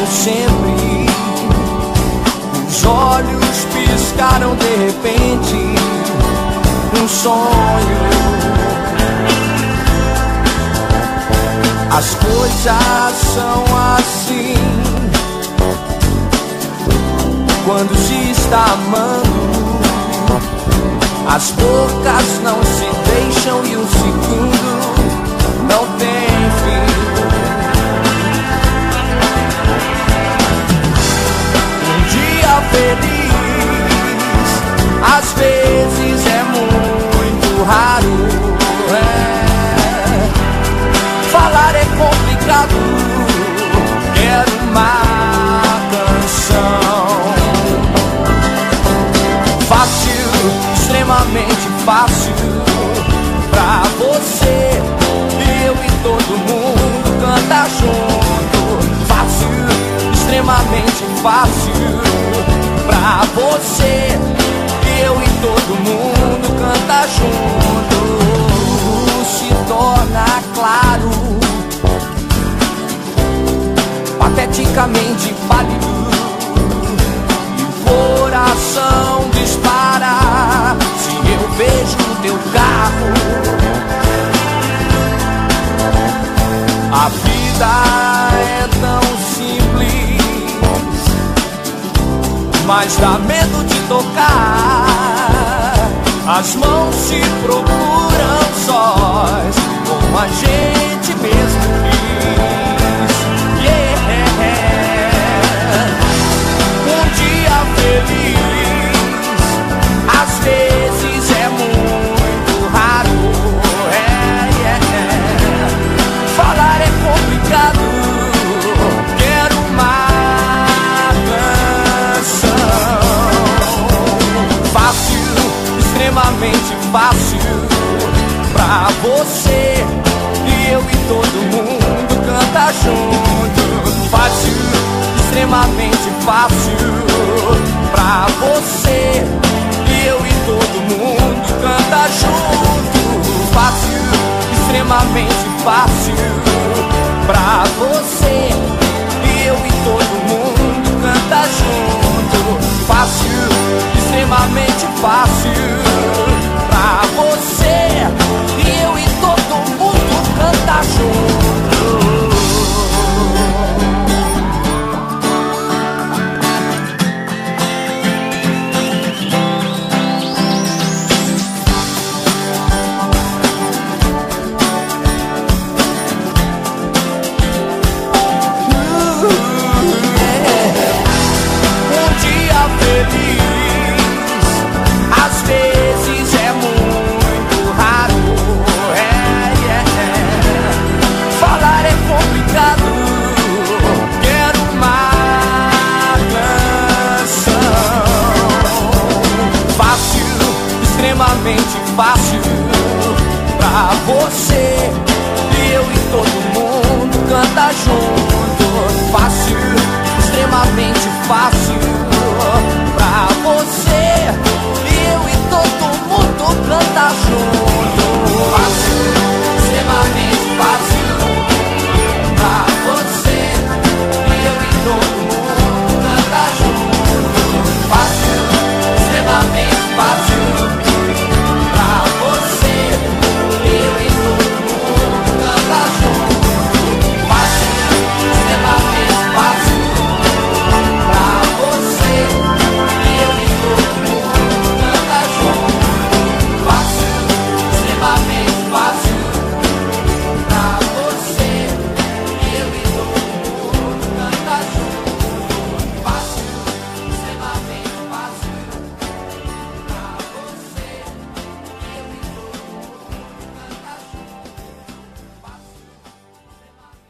como sempre. Os olhos piscaram de repente, um sonho. As coisas são assim quando se está amando. As bocas não se deixam e um segundo não tem fim. Um dia feliz às vezes é muito raro. Falar é complicado, quero uma canção. Fácil, extremamente fácil, pra você, eu e todo mundo canta junto. Fácil, extremamente fácil, pra você, eu e todo mundo canta junto. Se torna claro, pateticamente pálido, e o coração dispara se eu vejo o teu carro. A vida é tão simples, mas dá medo de tocar. As mãos se procuram sós, como a gente mesmo quis. Um dia feliz às vezes é muito raro. Falar é complicado, quero uma canção. Fácil, extremamente fácil, pra você, e eu e todo mundo canta junto. Fácil, extremamente fácil, pra você, e eu e todo mundo canta junto. Fácil, extremamente fácil, pra você, e eu e todo mundo canta junto. Fácil, extremamente fácil, pra você, e eu e todo mundo canta junto. Um dia feliz às vezes é muito raro. Falar é complicado, quero uma canção. Fácil, extremamente fácil, pra você, e eu e todo mundo canta junto.